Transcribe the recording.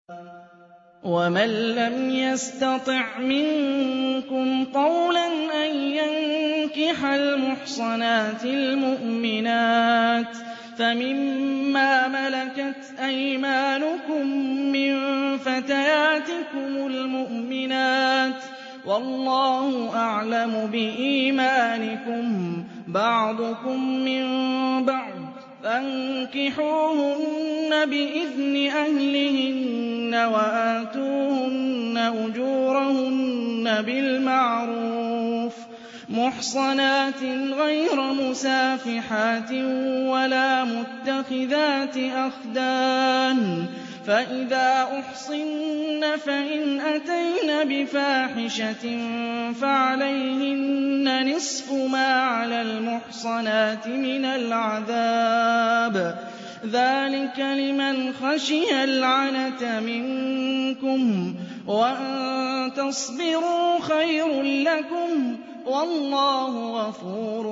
وَمَن لَّمْ يَسْتَطِعْ مِنكُمْ طَوْلًا أَن يَنكِحَ الْمُحْصَنَاتِ الْمُؤْمِنَاتِ فَمِمَّا مَلَكَتْ أَيْمَانُكُم مِّن فَتَيَاتِكُمُ الْمُؤْمِنَاتِ ۚ وَاللَّهُ أَعْلَمُ بِإِيمَانِكُم ۚ بَعْضُكُم مِّن بَعْضٍ ۚ فَانكِحُوهُنَّ بِإِذْنِ أَهْلِهِنَّ وَآتُوهُنَّ أُجُورَهُنَّ بِالْمَعْرُوفِ مُحْصَنَاتٍ غَيْرَ مُسَافِحَاتٍ وَلَا مُتَّخِذَاتِ أَخْدَانٍ ۚ فَإِذَا أُحْصِنَّ فَإِنْ أَتَيْنَ بِفَاحِشَةٍ فَعَلَيْهِنَّ نِصْفُ مَا عَلَى الْمُحْصَنَاتِ مِنَ الْعَذَابِ ۚ ذَٰلِكَ لِمَنْ خَشِيَ الْعَنَتَ مِنكُمْ ۚ وَأَن تَصْبِرُوا خَيْرٌ لَّكُمْ ۗ وَاللَّهُ غَفُورٌ